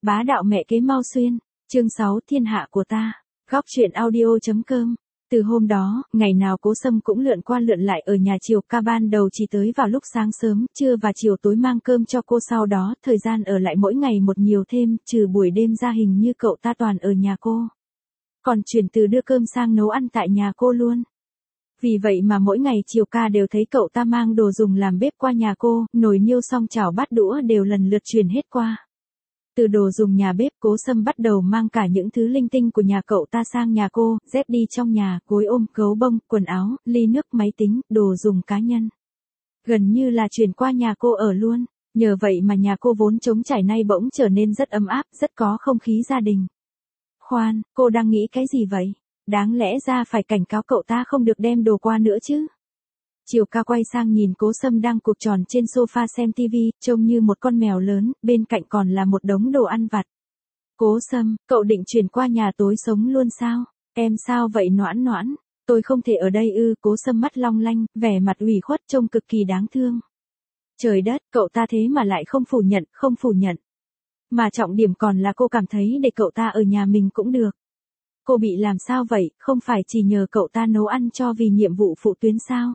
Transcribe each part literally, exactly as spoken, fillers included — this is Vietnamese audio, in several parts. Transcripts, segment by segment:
Bá đạo mẹ kế Mao Xuyên, chương sáu Thiên hạ của ta, góc truyện audio.com. Từ hôm đó, ngày nào Cố Sâm cũng lượn qua lượn lại ở nhà Triều Ca, ban đầu chỉ tới vào lúc sáng sớm, trưa và chiều tối mang cơm cho cô, sau đó thời gian ở lại mỗi ngày một nhiều thêm, trừ buổi đêm ra hình như cậu ta toàn ở nhà cô. Còn chuyển từ đưa cơm sang nấu ăn tại nhà cô luôn. Vì vậy mà mỗi ngày Triều Ca đều thấy cậu ta mang đồ dùng làm bếp qua nhà cô, nồi niêu xong chảo bát đũa đều lần lượt truyền hết qua. Từ đồ dùng nhà bếp, Cố Sâm bắt đầu mang cả những thứ linh tinh của nhà cậu ta sang nhà cô, dép đi trong nhà, gối ôm, gấu bông, quần áo, ly nước, máy tính, đồ dùng cá nhân. Gần như là chuyển qua nhà cô ở luôn, nhờ vậy mà nhà cô vốn trống trải nay bỗng trở nên rất ấm áp, rất có không khí gia đình. Khoan, cô đang nghĩ cái gì vậy? Đáng lẽ ra phải cảnh cáo cậu ta không được đem đồ qua nữa chứ. Triều Ca quay sang nhìn Cố Sâm đang cụp tròn trên sofa xem tivi, trông như một con mèo lớn, bên cạnh còn là một đống đồ ăn vặt. Cố Sâm, cậu định chuyển qua nhà tối sống luôn sao? Em sao vậy Noãn Noãn? Tôi không thể ở đây ư? Cố Sâm mắt long lanh, vẻ mặt ủy khuất trông cực kỳ đáng thương. Trời đất, cậu ta thế mà lại không phủ nhận, không phủ nhận. Mà trọng điểm còn là cô cảm thấy để cậu ta ở nhà mình cũng được. Cô bị làm sao vậy, không phải chỉ nhờ cậu ta nấu ăn cho vì nhiệm vụ phụ tuyến sao?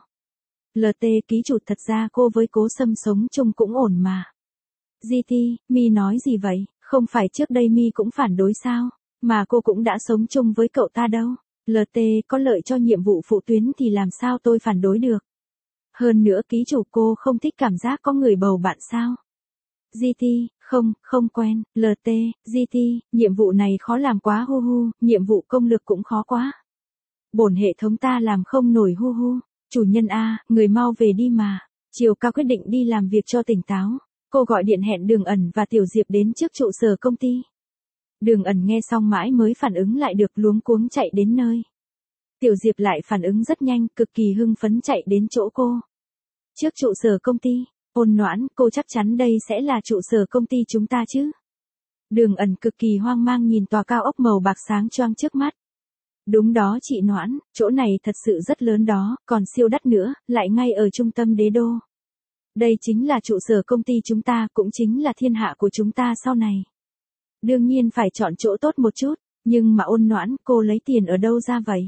lờ tê ký chủ, thật ra cô với Cố Sâm sống chung cũng ổn mà. giê tê, Mi nói gì vậy, không phải trước đây Mi cũng phản đối sao, mà cô cũng đã sống chung với cậu ta đâu. lờ tê có lợi cho nhiệm vụ phụ tuyến thì làm sao tôi phản đối được. Hơn nữa ký chủ, cô không thích cảm giác có người bầu bạn sao? giê tê, không, không quen. lờ tê, giê tê, nhiệm vụ này khó làm quá hu hu, nhiệm vụ công lực cũng khó quá. Bổn hệ thống ta làm không nổi hu hu. Chủ nhân a, người mau về đi mà. Triều Ca quyết định đi làm việc cho tỉnh táo. Cô gọi điện hẹn Đường Ẩn và Tiểu Diệp đến trước trụ sở công ty. Đường Ẩn nghe xong mãi mới phản ứng lại được, luống cuống chạy đến nơi. Tiểu Diệp lại phản ứng rất nhanh, cực kỳ hưng phấn chạy đến chỗ cô. Trước trụ sở công ty, Ôn Noãn, cô chắc chắn đây sẽ là trụ sở công ty chúng ta chứ? Đường Ẩn cực kỳ hoang mang nhìn tòa cao ốc màu bạc sáng choang trước mắt. Đúng đó chị Noãn, chỗ này thật sự rất lớn đó, còn siêu đắt nữa, lại ngay ở trung tâm đế đô. Đây chính là trụ sở công ty chúng ta, cũng chính là thiên hạ của chúng ta sau này. Đương nhiên phải chọn chỗ tốt một chút, nhưng mà Ôn Noãn, cô lấy tiền ở đâu ra vậy?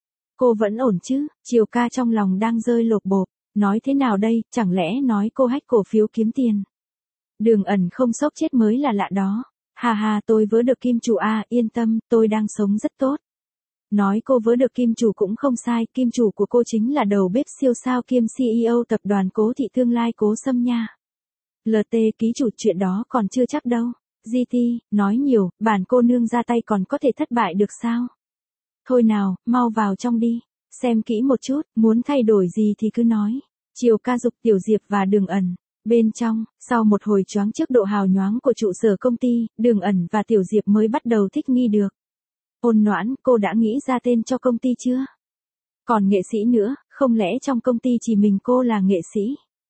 Cô vẫn ổn chứ? Triều Ca trong lòng đang rơi lột bột, nói thế nào đây, chẳng lẽ nói cô hách cổ phiếu kiếm tiền? Đường Ẩn không sốc chết mới là lạ đó. Hà hà, tôi vớ được kim chủ a, yên tâm, tôi đang sống rất tốt. Nói cô vớ được kim chủ cũng không sai, kim chủ của cô chính là đầu bếp siêu sao kiêm xê e ô tập đoàn Cố Thị tương lai Cố Sâm nha. lờ tê ký chủ, chuyện đó còn chưa chắc đâu. giê tê, nói nhiều, bản cô nương ra tay còn có thể thất bại được sao? Thôi nào, mau vào trong đi, xem kỹ một chút, muốn thay đổi gì thì cứ nói. Triều Ca giục Tiểu Diệp và Đường Ẩn. Bên trong, sau một hồi choáng trước độ hào nhoáng của trụ sở công ty, Đường Ẩn và Tiểu Diệp mới bắt đầu thích nghi được. Ôn Noãn, cô đã nghĩ ra tên cho công ty chưa? Còn nghệ sĩ nữa, không lẽ trong công ty chỉ mình cô là nghệ sĩ?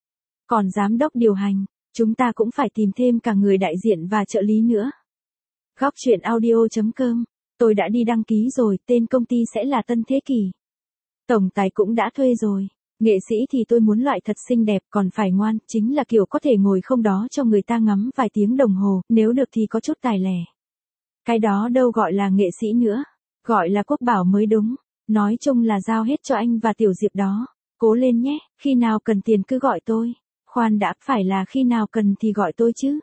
Còn giám đốc điều hành, chúng ta cũng phải tìm thêm cả người đại diện và trợ lý nữa. Góc truyện audio.com, tôi đã đi đăng ký rồi, tên công ty sẽ là Tân Thế Kỷ. Tổng tài cũng đã thuê rồi. Nghệ sĩ thì tôi muốn loại thật xinh đẹp, còn phải ngoan, chính là kiểu có thể ngồi không đó cho người ta ngắm vài tiếng đồng hồ, nếu được thì có chút tài lẻ. Cái đó đâu gọi là nghệ sĩ nữa, gọi là quốc bảo mới đúng. Nói chung là giao hết cho anh và Tiểu Diệp đó. Cố lên nhé, khi nào cần tiền cứ gọi tôi. Khoan đã, phải là khi nào cần thì gọi tôi chứ.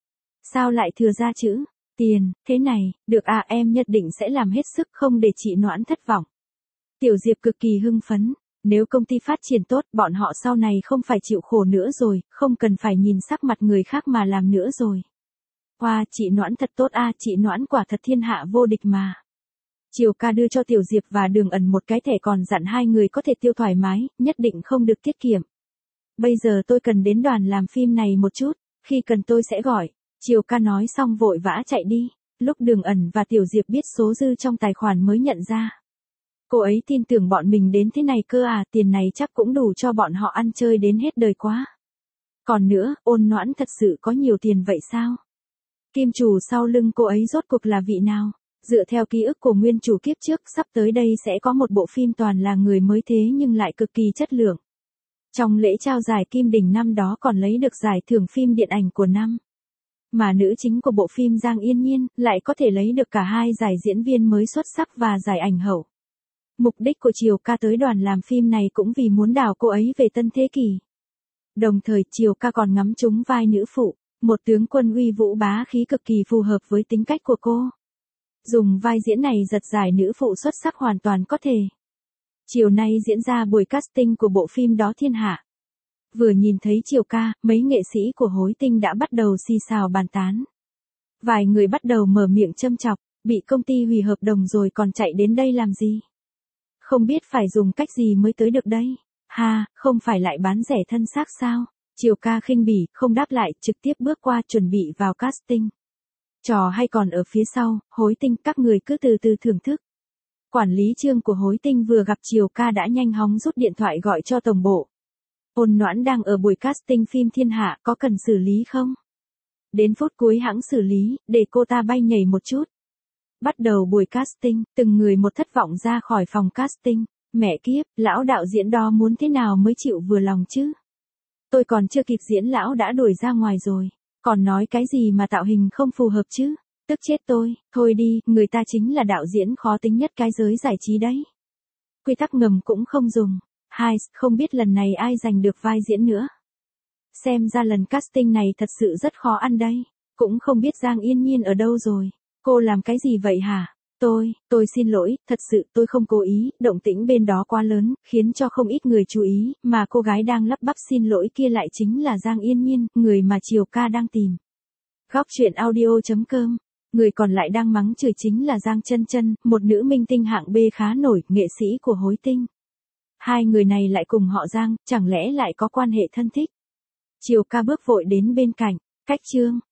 Sao lại thừa ra chữ tiền, thế này, được à, em nhất định sẽ làm hết sức không để chị Noãn thất vọng. Tiểu Diệp cực kỳ hưng phấn. Nếu công ty phát triển tốt, bọn họ sau này không phải chịu khổ nữa rồi, không cần phải nhìn sắc mặt người khác mà làm nữa rồi. Wow, chị Noãn thật tốt a, chị Noãn quả thật thiên hạ vô địch mà. Triều Ca đưa cho Tiểu Diệp và Đường Ẩn một cái thẻ, còn dặn hai người có thể tiêu thoải mái, nhất định không được tiết kiệm. Bây giờ tôi cần đến đoàn làm phim này một chút, khi cần tôi sẽ gọi. Triều Ca nói xong vội vã chạy đi, lúc Đường Ẩn và Tiểu Diệp biết số dư trong tài khoản mới nhận ra. Cô ấy tin tưởng bọn mình đến thế này cơ à, tiền này chắc cũng đủ cho bọn họ ăn chơi đến hết đời quá. Còn nữa, Ôn Noãn thật sự có nhiều tiền vậy sao? Kim chủ sau lưng cô ấy rốt cuộc là vị nào? Dựa theo ký ức của nguyên chủ kiếp trước, sắp tới đây sẽ có một bộ phim toàn là người mới thế nhưng lại cực kỳ chất lượng. Trong lễ trao giải Kim Đình năm đó còn lấy được giải thưởng phim điện ảnh của năm. Mà nữ chính của bộ phim Giang Yên Nhiên lại có thể lấy được cả hai giải diễn viên mới xuất sắc và giải ảnh hậu. Mục đích của Triều Ca tới đoàn làm phim này cũng vì muốn đào cô ấy về tân thế kỷ. Đồng thời Triều Ca còn ngắm trúng vai nữ phụ, một tướng quân uy vũ bá khí cực kỳ phù hợp với tính cách của cô. Dùng vai diễn này giật giải nữ phụ xuất sắc hoàn toàn có thể. Chiều nay diễn ra buổi casting của bộ phim đó Thiên Hạ. Vừa nhìn thấy Triều Ca, mấy nghệ sĩ của Hối Tinh đã bắt đầu xì xào bàn tán. Vài người bắt đầu mở miệng châm chọc, bị công ty hủy hợp đồng rồi còn chạy đến đây làm gì? Không biết phải dùng cách gì mới tới được đây? Ha, không phải lại bán rẻ thân xác sao? Triều Ca khinh bỉ, không đáp lại, trực tiếp bước qua chuẩn bị vào casting. Trò hay còn ở phía sau, Hối Tinh, các người cứ từ từ thưởng thức. Quản lý Trương của Hối Tinh vừa gặp Triều Ca đã nhanh hóng rút điện thoại gọi cho tổng bộ. Ôn Noãn đang ở buổi casting phim Thiên Hạ, có cần xử lý không? Đến phút cuối hãng xử lý, để cô ta bay nhảy một chút. Bắt đầu buổi casting, từng người một thất vọng ra khỏi phòng casting. Mẹ kiếp, lão đạo diễn đó muốn thế nào mới chịu vừa lòng chứ? Tôi còn chưa kịp diễn lão đã đuổi ra ngoài rồi. Còn nói cái gì mà tạo hình không phù hợp chứ? Tức chết tôi, thôi đi, người ta chính là đạo diễn khó tính nhất cái giới giải trí đấy. Quy tắc ngầm cũng không dùng. Hai, không biết lần này ai giành được vai diễn nữa. Xem ra lần casting này thật sự rất khó ăn đây. Cũng không biết Giang Yên Nhiên ở đâu rồi. Cô làm cái gì vậy hả? Tôi, tôi xin lỗi, thật sự tôi không cố ý, động tĩnh bên đó quá lớn, khiến cho không ít người chú ý, mà cô gái đang lắp bắp xin lỗi kia lại chính là Giang Yên Nhiên, người mà Triều Ca đang tìm. Góc truyện audio chấm com. Người còn lại đang mắng chửi chính là Giang Chân Chân, một nữ minh tinh hạng B khá nổi, nghệ sĩ của Hối Tinh. Hai người này lại cùng họ Giang, chẳng lẽ lại có quan hệ thân thích? Triều Ca bước vội đến bên cạnh, cách Trương,